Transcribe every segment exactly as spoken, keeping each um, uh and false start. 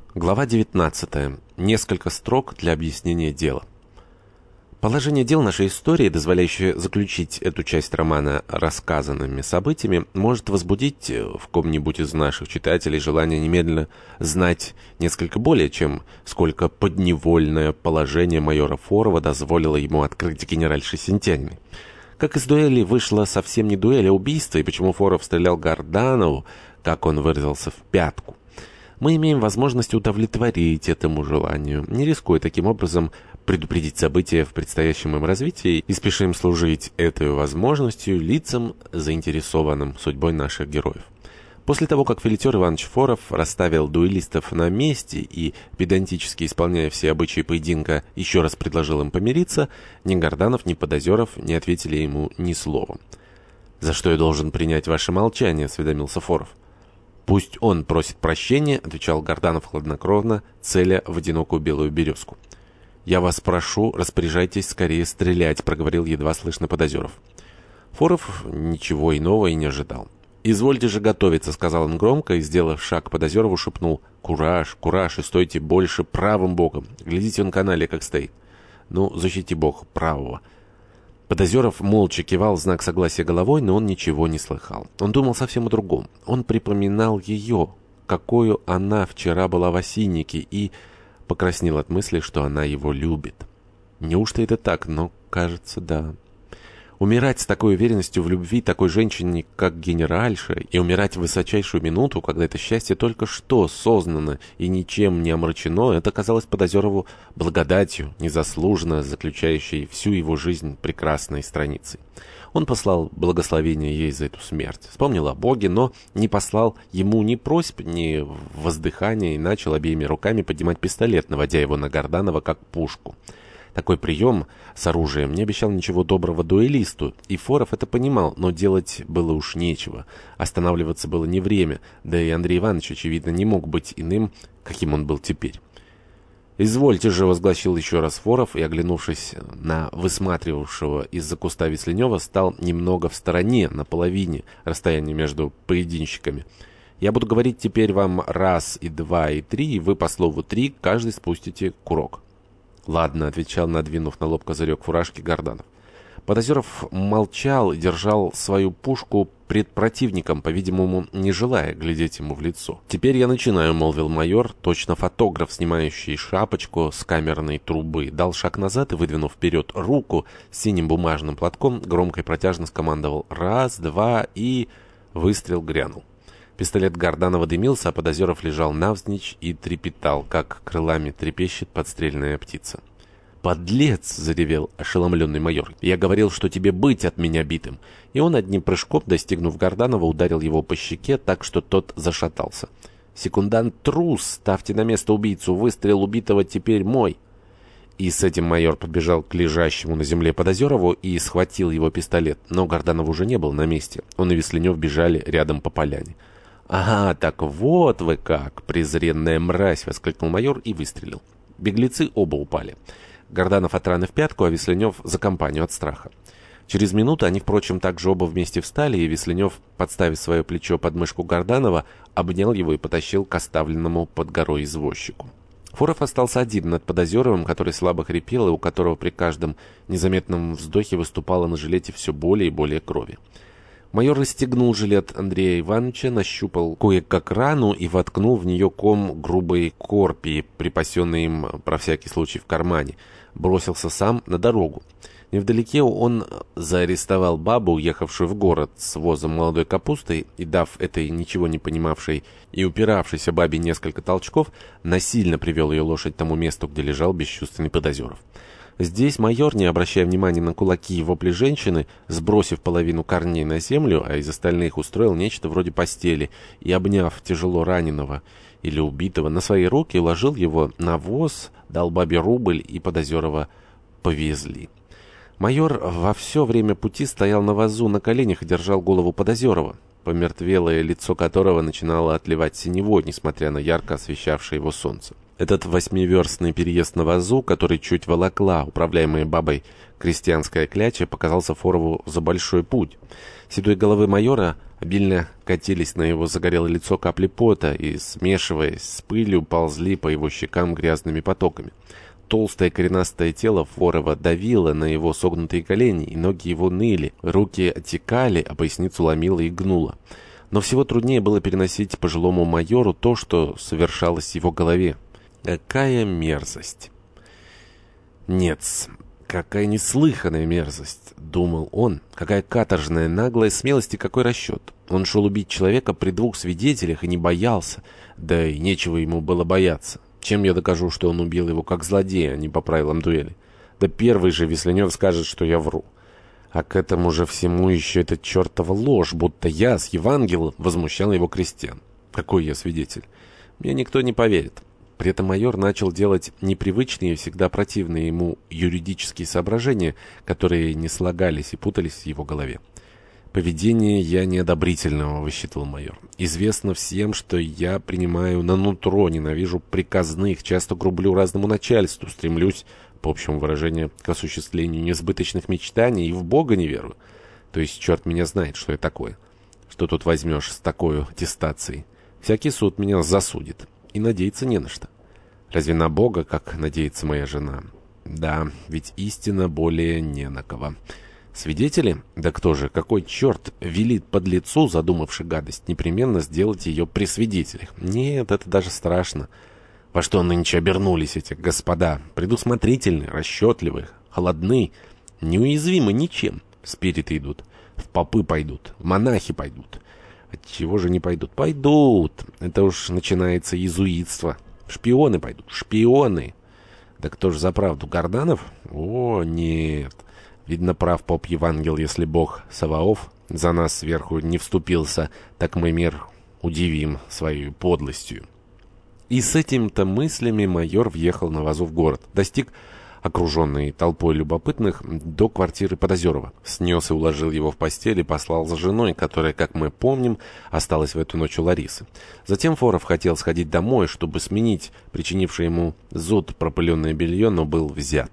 Глава девятнадцатая. Несколько строк для объяснения дела. Положение дел нашей истории, дозволяющее заключить эту часть романа рассказанными событиями, может возбудить в ком-нибудь из наших читателей желание немедленно знать несколько более, чем сколько подневольное положение майора Форова дозволило ему открыть генеральше Сентяниной. Как из дуэли вышла совсем не дуэль, а убийство, и почему Форов стрелял Гарданову, как он выразился, в пятку. Мы имеем возможность удовлетворить этому желанию, не рискуя таким образом предупредить события в предстоящем им развитии, и спешим служить этой возможностью лицам, заинтересованным судьбой наших героев. После того, как Филитер Иванович Форов расставил дуэлистов на месте и, педантически исполняя все обычаи поединка, еще раз предложил им помириться, ни Горданов, ни Подозеров не ответили ему ни словом. «За что я должен принять ваше молчание?» — осведомился Форов. «Пусть он просит прощения», — отвечал Горданов хладнокровно, целя в одинокую белую березку. «Я вас прошу, распоряжайтесь скорее стрелять», — проговорил едва слышно Подозеров. Форов ничего иного и не ожидал. «Извольте же готовиться», — сказал он громко и, сделав шаг к Подозерову, шепнул: «Кураж, кураж, и стойте больше правым боком. Глядите он канале, как стоит. Ну, защити бог правого». Подозеров молча кивал в знак согласия головой, но он ничего не слыхал. Он думал совсем о другом. Он припоминал ее, какую она вчера была в осиннике, и покраснел от мысли, что она его любит. Неужто это так? Но, кажется, да. Умирать с такой уверенностью в любви такой женщине, как генеральша, и умирать в высочайшую минуту, когда это счастье только что сознано и ничем не омрачено, это казалось Подозерову благодатью, незаслуженно заключающей всю его жизнь прекрасной страницей. Он послал благословение ей за эту смерть, вспомнил о Боге, но не послал ему ни просьб, ни воздыхания, и начал обеими руками поднимать пистолет, наводя его на Горданова как пушку. Такой прием с оружием не обещал ничего доброго дуэлисту, и Форов это понимал, но делать было уж нечего. Останавливаться было не время, да и Андрей Иванович, очевидно, не мог быть иным, каким он был теперь. «Извольте же», — возгласил еще раз Форов, и, оглянувшись на высматривавшего из-за куста Весленева, стал немного в стороне, на половине расстояния между поединщиками. «Я буду говорить теперь вам раз, и два, и три, и вы по слову три каждый спустите курок». «Ладно», — отвечал, надвинув на лоб козырек фуражки, Горданов. Подозеров молчал и держал свою пушку пред противником, по-видимому, не желая глядеть ему в лицо. «Теперь я начинаю», — молвил майор, точно фотограф, снимающий шапочку с камерной трубы. Дал шаг назад и, выдвинув вперед руку с синим бумажным платком, громко и протяжно скомандовал «раз, два» и... Выстрел грянул. Пистолет Горданова дымился, а Подозеров лежал навзничь и трепетал, как крылами трепещет подстрельная птица. «Подлец!» — заревел ошеломленный майор. «Я говорил, что тебе быть от меня битым!» И он одним прыжком, достигнув Горданова, ударил его по щеке так, что тот зашатался. «Секундант трус! Ставьте на место убийцу! Выстрел убитого теперь мой!» И с этим майор подбежал к лежащему на земле Подозерову и схватил его пистолет. Но Горданов уже не был на месте. Он и Весленев бежали рядом по поляне. «Ага, так вот вы как, презренная мразь!» — воскликнул майор и выстрелил. Беглецы оба упали. Горданов от раны в пятку, а Весленев за компанию от страха. Через минуту они, впрочем, также оба вместе встали, и Весленев, подставив свое плечо под мышку Горданова, обнял его и потащил к оставленному под горой извозчику. Форов остался один над Подозеровым, который слабо хрипел, и у которого при каждом незаметном вздохе выступало на жилете все более и более крови. Майор расстегнул жилет Андрея Ивановича, нащупал кое-как рану и воткнул в нее ком грубой корпии, припасенной им про всякий случай в кармане. Бросился сам на дорогу. Невдалеке он заарестовал бабу, уехавшую в город с возом молодой капусты, и, дав этой ничего не понимавшей и упиравшейся бабе несколько толчков, насильно привел ее лошадь к тому месту, где лежал бесчувственный Подозеров. Здесь майор, не обращая внимания на кулаки и вопли женщины, сбросив половину корней на землю, а из остальных устроил нечто вроде постели, и, обняв тяжело раненого или убитого на свои руки, уложил его на воз, дал бабе рубль, и Подозерова повезли. Майор во все время пути стоял на возу на коленях и держал голову Подозерова, помертвелое лицо которого начинало отливать синевой, несмотря на ярко освещавшее его солнце. Этот восьмиверстный переезд на вазу, который чуть волокла управляемая бабой крестьянская кляча, показался Форову за большой путь. Седой головы майора Обильно катились на его загорелое лицо капли пота и, смешиваясь с пылью, ползли по его щекам грязными потоками. Толстое коренастое тело Форова давило на его согнутые колени, и ноги его ныли, руки отекали, а поясницу ломило и гнуло. Но всего труднее было переносить пожилому майору то, что совершалось в его голове. Какая мерзость! Нет, какая неслыханная мерзость, думал он. Какая каторжная наглая смелость и какой расчет. Он шел убить человека при двух свидетелях и не боялся. Да и нечего ему было бояться. Чем я докажу, что он убил его как злодея, а не по правилам дуэли? Да первый же Весленев скажет, что я вру. А к этому же всему еще эта чертова ложь, будто я с Евангелом возмущал его крестьян. Какой я свидетель? Мне никто не поверит. При этом майор начал делать непривычные и всегда противные ему юридические соображения, которые не слагались и путались в его голове. «Поведение я неодобрительного», — высчитывал майор. «Известно всем, что я принимаю на нутро, ненавижу приказных, часто грублю разному начальству, стремлюсь, по общему выражению, к осуществлению несбыточных мечтаний и в Бога не верую. То есть черт меня знает, что я такое. Что тут возьмешь с такой аттестацией? Всякий суд меня засудит, и надеяться не на что. Разве на Бога, как надеется моя жена? Да, ведь истина более не на кого». Свидетели? Да кто же, какой черт велит подлецу, задумавший гадость, непременно сделать ее при свидетелях? Нет, это даже страшно. Во что нынче обернулись эти господа? Предусмотрительны, расчетливы, холодны, неуязвимы ничем. В спириты идут, в попы пойдут, в монахи пойдут. Отчего же не пойдут? Пойдут. Это уж начинается иезуитство. Шпионы пойдут, шпионы. Да кто же за правду, Горданов? О, нет. Видно, прав поп Евангел, если бог Саваоф за нас сверху не вступился, так мы мир удивим своей подлостью. И с этими-то мыслями майор въехал на вазу в город, достиг, окруженный толпой любопытных, до квартиры Подозерова. Снес и уложил его в постель и послал за женой, которая, как мы помним, осталась в эту ночь у Ларисы. Затем Форов хотел сходить домой, чтобы сменить причинившее ему зуд пропыленное белье, но был взят.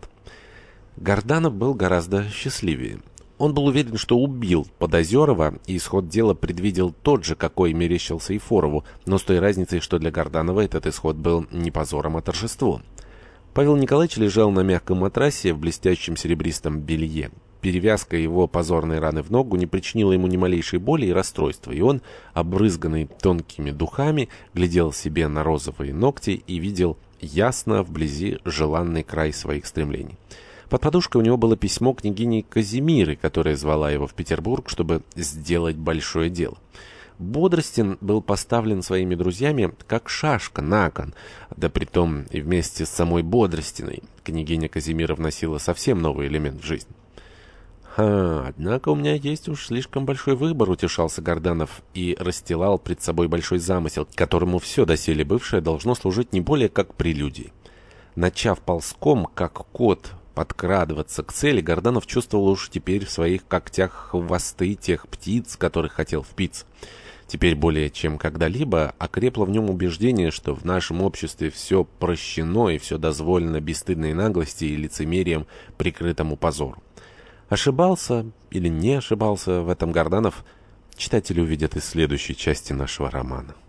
Горданов был гораздо счастливее. Он был уверен, что убил Подозерова, и исход дела предвидел тот же, какой мерещился и Форову, но с той разницей, что для Горданова этот исход был не позором, а торжеством. Павел Николаевич лежал на мягком матрасе в блестящем серебристом белье. Перевязка его позорной раны в ногу не причинила ему ни малейшей боли и расстройства, и он, обрызганный тонкими духами, глядел себе на розовые ногти и видел ясно вблизи желанный край своих стремлений. Под подушкой у него было письмо княгини Казимиры, которая звала его в Петербург, чтобы сделать большое дело. Бодростин был поставлен своими друзьями как шашка на кон, да притом и вместе с самой Бодростиной. Княгиня Казимира вносила совсем новый элемент в жизнь. «Ха, однако у меня есть уж слишком большой выбор», — утешался Горданов и расстилал пред собой большой замысел, которому все доселе бывшее должно служить не более как прелюдией. Начав ползком, как кот, подкрадываться к цели, Горданов чувствовал уж теперь в своих когтях хвосты тех птиц, которых хотел впиться. Теперь более чем когда-либо окрепло в нем убеждение, что в нашем обществе все прощено и все дозволено бесстыдной наглости и лицемерием, прикрытому позору. Ошибался или не ошибался в этом Горданов, читатели увидят из следующей части нашего романа.